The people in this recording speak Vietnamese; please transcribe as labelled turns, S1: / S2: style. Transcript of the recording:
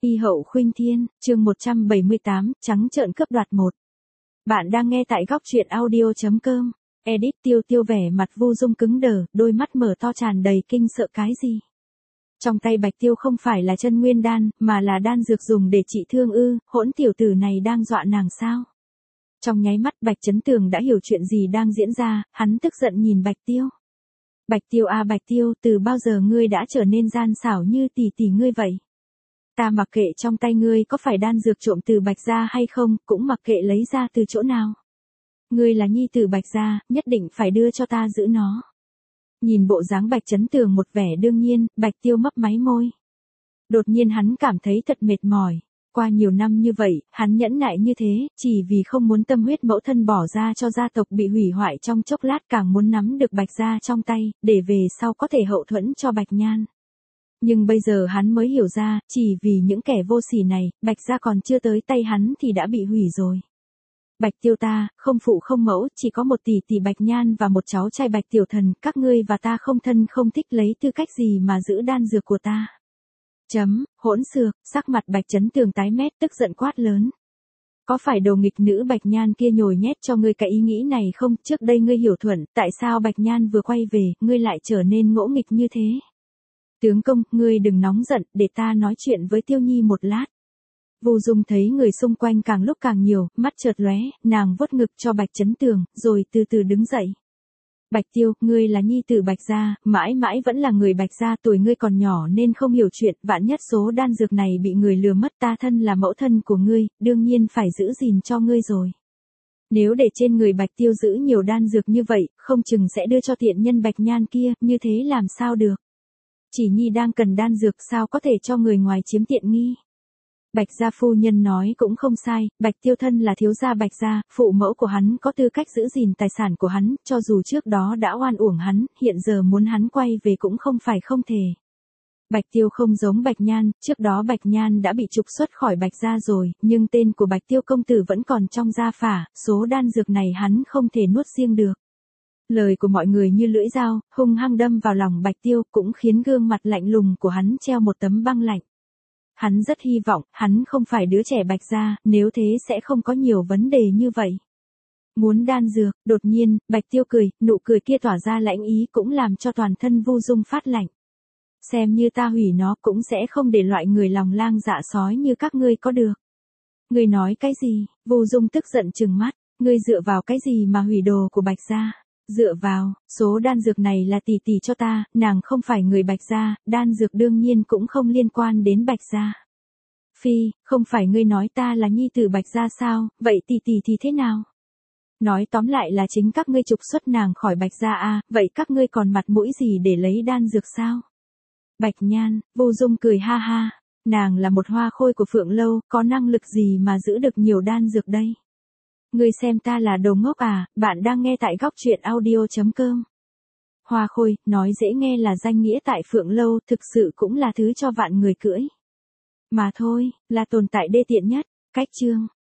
S1: Y hậu khuynh thiên, chương 178, trắng trợn cướp đoạt 1. Bạn đang nghe tại góc truyện audio.com. Edit Tiêu Tiêu vẻ mặt Vu Dung cứng đờ, đôi mắt mở to tràn đầy kinh sợ cái gì. Trong tay Bạch Tiêu không phải là chân nguyên đan, mà là đan dược dùng để trị thương ư, hỗn tiểu tử này đang dọa nàng sao? Trong nháy mắt Bạch Chấn Tường đã hiểu chuyện gì đang diễn ra, hắn tức giận nhìn Bạch Tiêu. Bạch Tiêu à Bạch Tiêu, từ bao giờ ngươi đã trở nên gian xảo như tỷ tỷ ngươi vậy? Ta mặc kệ trong tay ngươi có phải đan dược trộm từ Bạch gia hay không, cũng mặc kệ lấy ra từ chỗ nào. Ngươi là nhi tử Bạch gia, nhất định phải đưa cho ta giữ nó. Nhìn bộ dáng Bạch Chấn Tường một vẻ đương nhiên, Bạch Tiêu mấp máy môi. Đột nhiên hắn cảm thấy thật mệt mỏi. Qua nhiều năm như vậy, hắn nhẫn nại như thế, chỉ vì không muốn tâm huyết mẫu thân bỏ ra cho gia tộc bị hủy hoại trong chốc lát, càng muốn nắm được Bạch gia trong tay, để về sau có thể hậu thuẫn cho Bạch Nhan. Nhưng bây giờ hắn mới hiểu ra, chỉ vì những kẻ vô sỉ này, Bạch gia còn chưa tới tay hắn thì đã bị hủy rồi. Bạch Tiêu ta, không phụ không mẫu, chỉ có một tỷ tỷ Bạch Nhan và một cháu trai Bạch Tiểu Thần, các ngươi và ta không thân không thích, lấy tư cách gì mà giữ đan dược của ta. Hỗn xược, sắc mặt Bạch Chấn Tường tái mét tức giận quát lớn. Có phải đồ nghịch nữ Bạch Nhan kia nhồi nhét cho ngươi cái ý nghĩ này không? Trước đây ngươi hiểu thuận, tại sao Bạch Nhan vừa quay về, ngươi lại trở nên ngỗ nghịch như thế? Tướng công, ngươi đừng nóng giận, để ta nói chuyện với Tiêu Nhi một lát. Vu Dung thấy người xung quanh càng lúc càng nhiều, mắt chợt lóe, nàng vuốt ngực cho Bạch Chấn Tường, rồi từ từ đứng dậy. Bạch Tiêu, ngươi là nhi tử Bạch gia, mãi mãi vẫn là người Bạch gia, tuổi ngươi còn nhỏ nên không hiểu chuyện, vạn nhất số đan dược này bị người lừa mất, ta thân là mẫu thân của ngươi, đương nhiên phải giữ gìn cho ngươi rồi. Nếu để trên người Bạch Tiêu giữ nhiều đan dược như vậy, không chừng sẽ đưa cho tiện nhân Bạch Nhan kia, như thế làm sao được. Chỉ nhi đang cần đan dược sao có thể cho người ngoài chiếm tiện nghi. Bạch gia phu nhân nói cũng không sai, Bạch Tiêu thân là thiếu gia Bạch gia, phụ mẫu của hắn có tư cách giữ gìn tài sản của hắn, cho dù trước đó đã oan uổng hắn, hiện giờ muốn hắn quay về cũng không phải không thể. Bạch Tiêu không giống Bạch Nhan, trước đó Bạch Nhan đã bị trục xuất khỏi Bạch gia rồi, nhưng tên của Bạch Tiêu công tử vẫn còn trong gia phả, số đan dược này hắn không thể nuốt riêng được. Lời của mọi người như lưỡi dao, hung hăng đâm vào lòng Bạch Tiêu, cũng khiến gương mặt lạnh lùng của hắn treo một tấm băng lạnh. Hắn rất hy vọng, hắn không phải đứa trẻ Bạch gia, nếu thế sẽ không có nhiều vấn đề như vậy. Muốn đan dược, đột nhiên, Bạch Tiêu cười, nụ cười kia tỏa ra lãnh ý cũng làm cho toàn thân Vu Dung phát lạnh. Xem như ta hủy nó cũng sẽ không để loại người lòng lang dạ sói như các ngươi có được. Ngươi nói cái gì? Vu Dung tức giận trừng mắt, ngươi dựa vào cái gì mà hủy đồ của Bạch gia? Dựa vào, số đan dược này là tỷ tỷ cho ta, nàng không phải người Bạch gia, đan dược đương nhiên cũng không liên quan đến Bạch gia. Phi, không phải ngươi nói ta là nhi tử Bạch gia sao, vậy tỷ tỷ thì thế nào? Nói tóm lại là chính các ngươi trục xuất nàng khỏi Bạch gia à, vậy các ngươi còn mặt mũi gì để lấy đan dược sao? Bạch Nhan, Vu Dung cười ha ha, nàng là một hoa khôi của Phượng Lâu, có năng lực gì mà giữ được nhiều đan dược đây? Ngươi xem ta là đồ ngốc à, bạn đang nghe tại góc truyện audio.com. Hoa khôi, nói dễ nghe là danh nghĩa tại Phượng Lâu, thực sự cũng là thứ cho vạn người cưỡi. Mà thôi, là tồn tại đê tiện nhất. Cách chương.